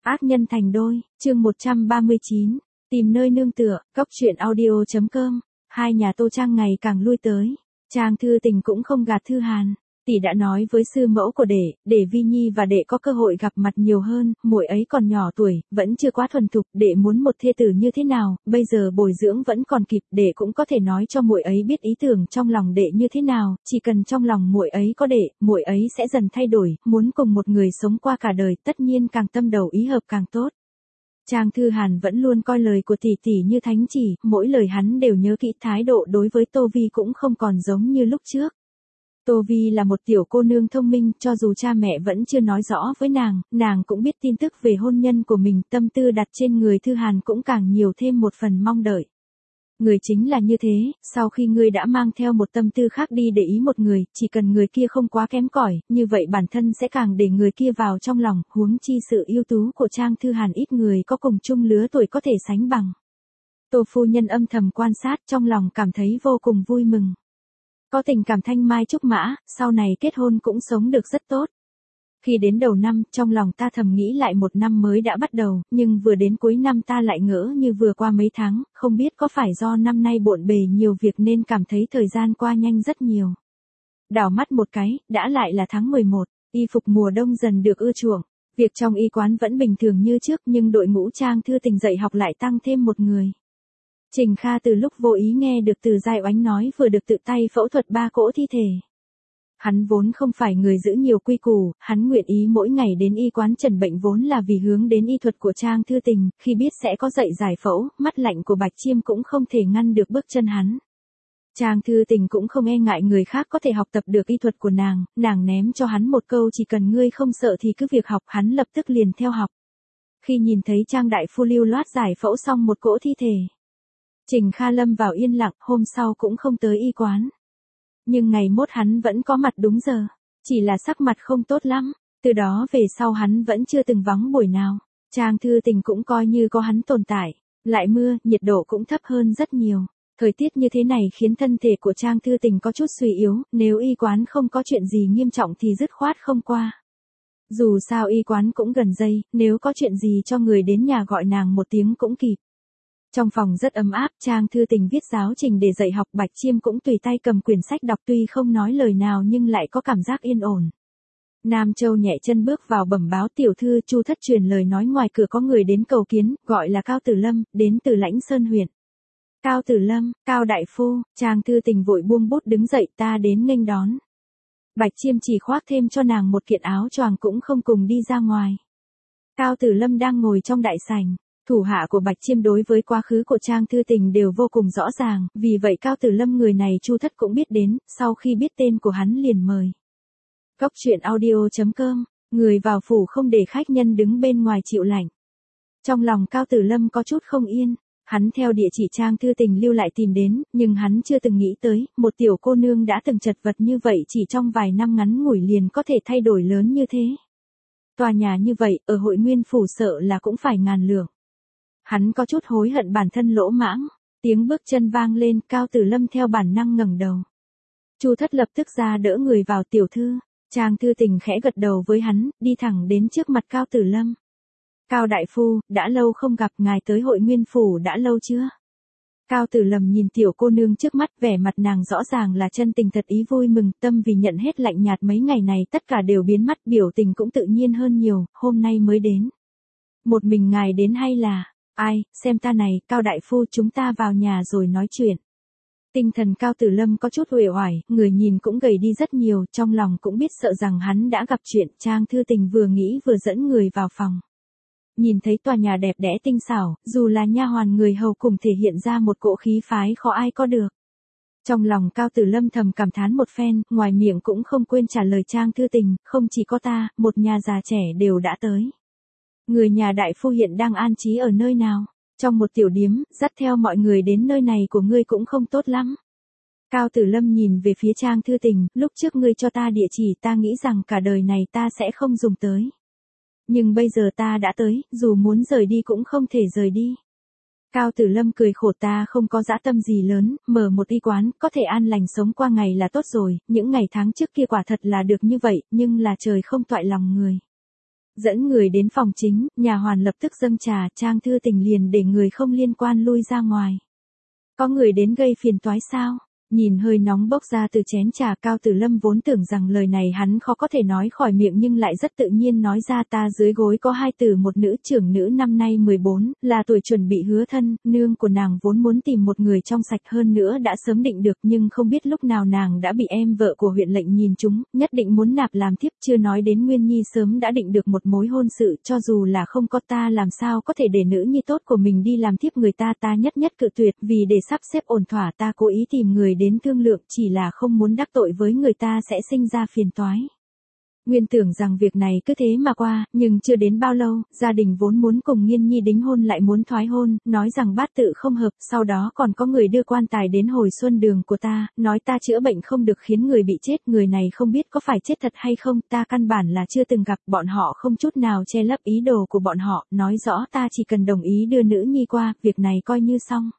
Ác nhân thành đôi, chương 139, tìm nơi nương tựa, cóc truyện audio.com, hai nhà Tô Trang ngày càng lui tới. Trang Thư Tình cũng không gạt Thư Hàn, tỷ đã nói với sư mẫu của đệ, để Vi Nhi và đệ có cơ hội gặp mặt nhiều hơn, muội ấy còn nhỏ tuổi, vẫn chưa quá thuần thục, đệ muốn một thê tử như thế nào, bây giờ bồi dưỡng vẫn còn kịp, đệ cũng có thể nói cho muội ấy biết ý tưởng trong lòng đệ như thế nào, chỉ cần trong lòng muội ấy có đệ, muội ấy sẽ dần thay đổi, muốn cùng một người sống qua cả đời, tất nhiên càng tâm đầu ý hợp càng tốt. Trang Thư Hàn vẫn luôn coi lời của tỷ tỷ như thánh chỉ, mỗi lời hắn đều nhớ kỹ, thái độ đối với Tô Vi cũng không còn giống như lúc trước. Tô Vi là một tiểu cô nương thông minh, cho dù cha mẹ vẫn chưa nói rõ với nàng cũng biết tin tức về hôn nhân của mình, tâm tư đặt trên người Thư Hàn cũng càng nhiều thêm một phần mong đợi. Người chính là như thế, sau khi ngươi đã mang theo một tâm tư khác đi để ý một người, chỉ cần người kia không quá kém cỏi, như vậy bản thân sẽ càng để người kia vào trong lòng, huống chi sự ưu tú của Trang Thư Hàn ít người có cùng chung lứa tuổi có thể sánh bằng. Tô phu nhân âm thầm quan sát, trong lòng cảm thấy vô cùng vui mừng. Có tình cảm thanh mai trúc mã, sau này kết hôn cũng sống được rất tốt. Khi đến đầu năm, trong lòng ta thầm nghĩ lại một năm mới đã bắt đầu, nhưng vừa đến cuối năm ta lại ngỡ như vừa qua mấy tháng, không biết có phải do năm nay bộn bề nhiều việc nên cảm thấy thời gian qua nhanh rất nhiều. Đảo mắt một cái, đã lại là tháng 11, y phục mùa đông dần được ưa chuộng. Việc trong y quán vẫn bình thường như trước nhưng đội ngũ Trang Thư Tình dạy học lại tăng thêm một người. Trình Kha từ lúc vô ý nghe được Từ Giai Oánh nói vừa được tự tay phẫu thuật 3 cỗ thi thể. Hắn vốn không phải người giữ nhiều quy củ, hắn nguyện ý mỗi ngày đến y quán trần bệnh vốn là vì hướng đến y thuật của Trang Thư Tình, khi biết sẽ có dạy giải phẫu, mắt lạnh của Bạch Chiêm cũng không thể ngăn được bước chân hắn. Trang Thư Tình cũng không e ngại người khác có thể học tập được y thuật của nàng ném cho hắn một câu chỉ cần ngươi không sợ thì cứ việc học, hắn lập tức liền theo học. Khi nhìn thấy Trang đại phu lưu loát giải phẫu xong một cỗ thi thể, Trình Kha lâm vào yên lặng, hôm sau cũng không tới y quán. Nhưng ngày mốt hắn vẫn có mặt đúng giờ, chỉ là sắc mặt không tốt lắm, từ đó về sau hắn vẫn chưa từng vắng buổi nào. Trang Thư Tình cũng coi như có hắn tồn tại, lại mưa, nhiệt độ cũng thấp hơn rất nhiều. Thời tiết như thế này khiến thân thể của Trang Thư Tình có chút suy yếu, nếu y quán không có chuyện gì nghiêm trọng thì dứt khoát không qua. Dù sao y quán cũng gần dây, nếu có chuyện gì cho người đến nhà gọi nàng một tiếng cũng kịp. Trong phòng rất ấm áp, Trang Thư Tình viết giáo trình để dạy học, Bạch Chiêm cũng tùy tay cầm quyển sách đọc, tuy không nói lời nào nhưng lại có cảm giác yên ổn. Nam Châu nhẹ chân bước vào bẩm báo tiểu thư, Chu thất truyền lời nói ngoài cửa có người đến cầu kiến, gọi là Cao Tử Lâm, đến từ Lãnh Sơn huyện. Cao Tử Lâm, Cao đại phu. Trang Thư Tình vội buông bút đứng dậy, ta đến nghênh đón. Bạch Chiêm chỉ khoác thêm cho nàng một kiện áo choàng cũng không cùng đi ra ngoài. Cao Tử Lâm đang ngồi trong đại sảnh. Thủ hạ của Bạch Chiêm đối với quá khứ của Trang Thư Tình đều vô cùng rõ ràng, vì vậy Cao Tử Lâm người này Chu thất cũng biết đến, sau khi biết tên của hắn liền mời. Cóc truyện audio.com, người vào phủ không để khách nhân đứng bên ngoài chịu lạnh. Trong lòng Cao Tử Lâm có chút không yên, hắn theo địa chỉ Trang Thư Tình lưu lại tìm đến, nhưng hắn chưa từng nghĩ tới, một tiểu cô nương đã từng chật vật như vậy chỉ trong vài năm ngắn ngủi liền có thể thay đổi lớn như thế. Tòa nhà như vậy, ở Hội Nguyên phủ sợ là cũng phải ngàn lượng. Hắn có chút hối hận bản thân lỗ mãng, tiếng bước chân vang lên, Cao Tử Lâm theo bản năng ngẩng đầu. Chu thất lập tức ra đỡ người vào, tiểu thư. Trang Thư Tình khẽ gật đầu với hắn, đi thẳng đến trước mặt Cao Tử Lâm. Cao đại phu, đã lâu không gặp, ngài tới Hội Nguyên phủ đã lâu chưa? Cao Tử Lâm nhìn tiểu cô nương trước mắt, vẻ mặt nàng rõ ràng là chân tình thật ý vui mừng, tâm vì nhận hết lạnh nhạt mấy ngày này tất cả đều biến mất, biểu tình cũng tự nhiên hơn nhiều, hôm nay mới đến. Một mình ngài đến hay là... Ai, xem ta này, Cao đại phu, chúng ta vào nhà rồi nói chuyện. Tinh thần Cao Tử Lâm có chút uể oải, người nhìn cũng gầy đi rất nhiều, trong lòng cũng biết sợ rằng hắn đã gặp chuyện. Trang Thư Tình vừa nghĩ vừa dẫn người vào phòng. Nhìn thấy tòa nhà đẹp đẽ tinh xảo, dù là nha hoàn người hầu cùng thể hiện ra một cỗ khí phái khó ai có được. Trong lòng Cao Tử Lâm thầm cảm thán một phen, ngoài miệng cũng không quên trả lời Trang Thư Tình, không chỉ có ta, một nhà già trẻ đều đã tới. Người nhà đại phu hiện đang an trí ở nơi nào? Trong một tiểu điếm, dắt theo mọi người đến nơi này của ngươi cũng không tốt lắm. Cao Tử Lâm nhìn về phía Trang Thư Tình, lúc trước ngươi cho ta địa chỉ ta nghĩ rằng cả đời này ta sẽ không dùng tới. Nhưng bây giờ ta đã tới, dù muốn rời đi cũng không thể rời đi. Cao Tử Lâm cười khổ, ta không có dã tâm gì lớn, mở một y quán, có thể an lành sống qua ngày là tốt rồi, những ngày tháng trước kia quả thật là được như vậy, nhưng là trời không toại lòng người. Dẫn người đến phòng chính, nhà hoàn lập tức dâng trà, Trang Thư Tình liền để người không liên quan lui ra ngoài. Có người đến gây phiền toái sao? Nhìn hơi nóng bốc ra từ chén trà, Cao Tử Lâm vốn tưởng rằng lời này hắn khó có thể nói khỏi miệng nhưng lại rất tự nhiên nói ra, ta dưới gối có 2 tử 1 nữ, trưởng nữ năm nay 14, là tuổi chuẩn bị hứa thân, nương của nàng vốn muốn tìm một người trong sạch hơn nữa đã sớm định được nhưng không biết lúc nào nàng đã bị em vợ của huyện lệnh nhìn trúng, nhất định muốn nạp làm thiếp, chưa nói đến Nguyên Nhi sớm đã định được một mối hôn sự, cho dù là không có ta làm sao có thể để nữ nhi tốt của mình đi làm thiếp người ta, ta nhất nhất cự tuyệt, vì để sắp xếp ổn thỏa ta cố ý tìm người đến thương lượng, chỉ là không muốn đắc tội với người ta sẽ sinh ra phiền toái. Nguyên tưởng rằng việc này cứ thế mà qua, nhưng chưa đến bao lâu, gia đình vốn muốn cùng Nghiên Nhi đính hôn lại muốn thoái hôn, nói rằng bát tự không hợp, sau đó còn có người đưa quan tài đến hồi xuân đường của ta, nói ta chữa bệnh không được khiến người bị chết, người này không biết có phải chết thật hay không, ta căn bản là chưa từng gặp, bọn họ không chút nào che lấp ý đồ của bọn họ, nói rõ ta chỉ cần đồng ý đưa nữ nhi qua, việc này coi như xong.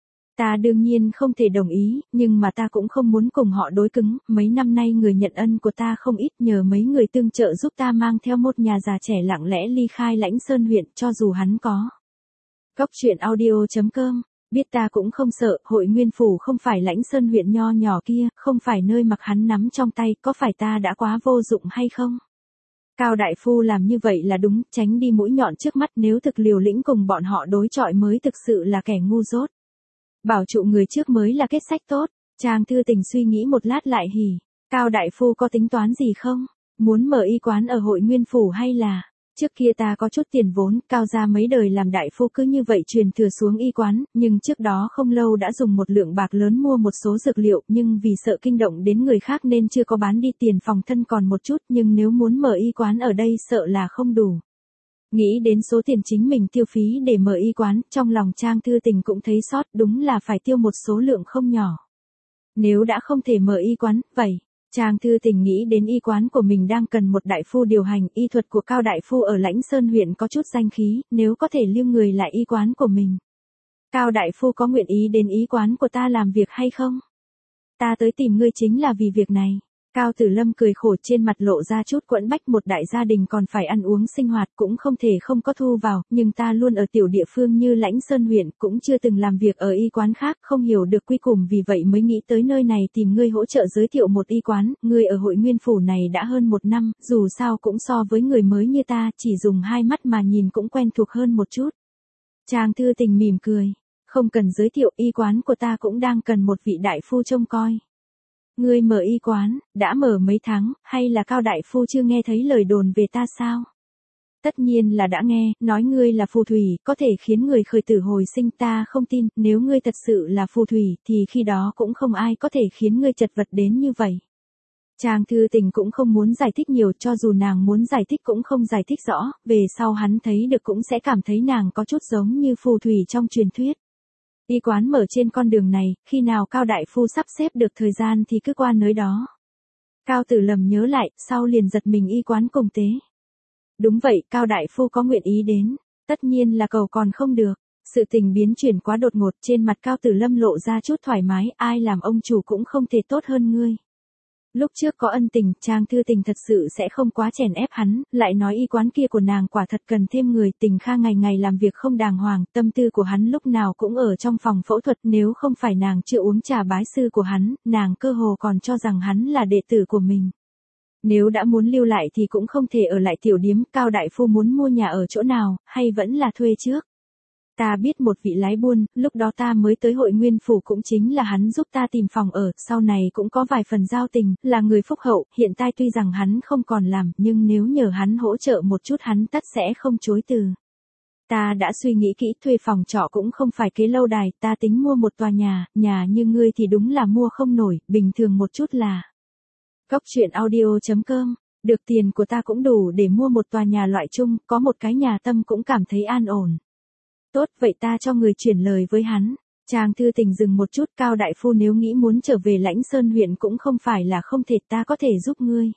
Ta đương nhiên không thể đồng ý, nhưng mà ta cũng không muốn cùng họ đối cứng, mấy năm nay người nhận ân của ta không ít, nhờ mấy người tương trợ giúp ta mang theo một nhà già trẻ lặng lẽ ly khai Lãnh Sơn huyện, cho dù hắn có. Cốc truyện audio.com, biết ta cũng không sợ, Hội Nguyên Phủ không phải Lãnh Sơn huyện nho nhỏ kia, không phải nơi mặc hắn nắm trong tay, có phải ta đã quá vô dụng hay không? Cao đại phu làm như vậy là đúng, tránh đi mũi nhọn trước mắt, nếu thực liều lĩnh cùng bọn họ đối chọi mới thực sự là kẻ ngu dốt. Bảo trụ người trước mới là kết sách tốt. Trang Thư Tình suy nghĩ một lát lại hỉ. Cao đại phu có tính toán gì không? Muốn mở y quán ở Hội Nguyên Phủ hay là? Trước kia ta có chút tiền vốn, Cao gia mấy đời làm đại phu cứ như vậy truyền thừa xuống y quán, nhưng trước đó không lâu đã dùng một lượng bạc lớn mua một số dược liệu, nhưng vì sợ kinh động đến người khác nên chưa có bán đi, tiền phòng thân còn một chút, nhưng nếu muốn mở y quán ở đây sợ là không đủ. Nghĩ đến số tiền chính mình tiêu phí để mở y quán, trong lòng Trang Thư Tình cũng thấy xót, đúng là phải tiêu một số lượng không nhỏ. Nếu đã không thể mở y quán, vậy, Trang Thư Tình nghĩ đến y quán của mình đang cần một đại phu điều hành, y thuật của Cao đại phu ở Lãnh Sơn huyện có chút danh khí, nếu có thể lưu người lại y quán của mình. Cao đại phu có nguyện ý đến y quán của ta làm việc hay không? Ta tới tìm ngươi chính là vì việc này. Cao Tử Lâm cười khổ, trên mặt lộ ra chút quẫn bách, một đại gia đình còn phải ăn uống sinh hoạt cũng không thể không có thu vào, nhưng ta luôn ở tiểu địa phương như Lãnh Sơn huyện, cũng chưa từng làm việc ở y quán khác, không hiểu được quy củ, vì vậy mới nghĩ tới nơi này tìm ngươi hỗ trợ giới thiệu một y quán, ngươi ở Hội Nguyên Phủ này đã hơn 1 năm, dù sao cũng so với người mới như ta, chỉ dùng 2 mắt mà nhìn cũng quen thuộc hơn một chút. Trang Thư Tình mỉm cười, không cần giới thiệu, y quán của ta cũng đang cần một vị đại phu trông coi. Ngươi mở y quán, đã mở mấy tháng, hay là Cao đại phu chưa nghe thấy lời đồn về ta sao? Tất nhiên là đã nghe, nói ngươi là phù thủy, có thể khiến người khởi tử hồi sinh, ta không tin, nếu ngươi thật sự là phù thủy, thì khi đó cũng không ai có thể khiến ngươi chật vật đến như vậy. Trang Thư Tình cũng không muốn giải thích nhiều, cho dù nàng muốn giải thích cũng không giải thích rõ, về sau hắn thấy được cũng sẽ cảm thấy nàng có chút giống như phù thủy trong truyền thuyết. Y quán mở trên con đường này, khi nào Cao đại phu sắp xếp được thời gian thì cứ qua nơi đó. Cao Tử Lâm nhớ lại, sau liền giật mình, y quán cùng tế. Đúng vậy, Cao đại phu có nguyện ý đến, tất nhiên là cầu còn không được. Sự tình biến chuyển quá đột ngột, trên mặt Cao Tử Lâm lộ ra chút thoải mái, ai làm ông chủ cũng không thể tốt hơn ngươi. Lúc trước có ân tình, Trang Thư Tình thật sự sẽ không quá chèn ép hắn, lại nói y quán kia của nàng quả thật cần thêm người, Tình Kha ngày ngày làm việc không đàng hoàng, tâm tư của hắn lúc nào cũng ở trong phòng phẫu thuật, nếu không phải nàng chưa uống trà bái sư của hắn, nàng cơ hồ còn cho rằng hắn là đệ tử của mình. Nếu đã muốn lưu lại thì cũng không thể ở lại tiểu điếm, Cao đại phu muốn mua nhà ở chỗ nào, hay vẫn là thuê trước? Ta biết một vị lái buôn, lúc đó ta mới tới Hội Nguyên Phủ cũng chính là hắn giúp ta tìm phòng ở, sau này cũng có vài phần giao tình, là người phúc hậu, hiện tại tuy rằng hắn không còn làm, nhưng nếu nhờ hắn hỗ trợ một chút hắn tất sẽ không chối từ. Ta đã suy nghĩ kỹ, thuê phòng trọ cũng không phải kế lâu đài, ta tính mua một tòa nhà như ngươi thì đúng là mua không nổi, bình thường một chút là. Cốc truyện audio.com, được tiền của ta cũng đủ để mua một tòa nhà loại chung, có một cái nhà tâm cũng cảm thấy an ổn. Tốt, vậy ta cho người chuyển lời với hắn. Trang Thư Tình dừng một chút, Cao đại phu nếu nghĩ muốn trở về Lãnh Sơn huyện cũng không phải là không thể, ta có thể giúp ngươi.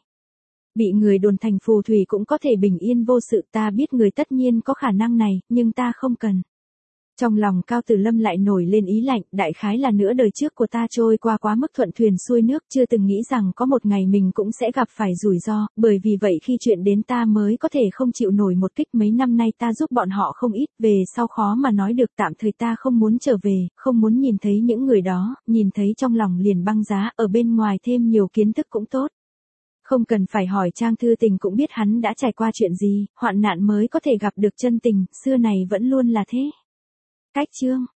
Bị người đồn thành phù thủy cũng có thể bình yên vô sự, ta biết người tất nhiên có khả năng này, nhưng ta không cần. Trong lòng Cao Tử Lâm lại nổi lên ý lạnh, đại khái là nửa đời trước của ta trôi qua quá mức thuận thuyền xuôi nước, chưa từng nghĩ rằng có một ngày mình cũng sẽ gặp phải rủi ro, bởi vì vậy khi chuyện đến ta mới có thể không chịu nổi một kích. Mấy năm nay ta giúp bọn họ không ít, về sau khó mà nói được, tạm thời ta không muốn trở về, không muốn nhìn thấy những người đó, nhìn thấy trong lòng liền băng giá, ở bên ngoài thêm nhiều kiến thức cũng tốt. Không cần phải hỏi, Trang Thư Tình cũng biết hắn đã trải qua chuyện gì, hoạn nạn mới có thể gặp được chân tình, xưa này vẫn luôn là thế. Cách chương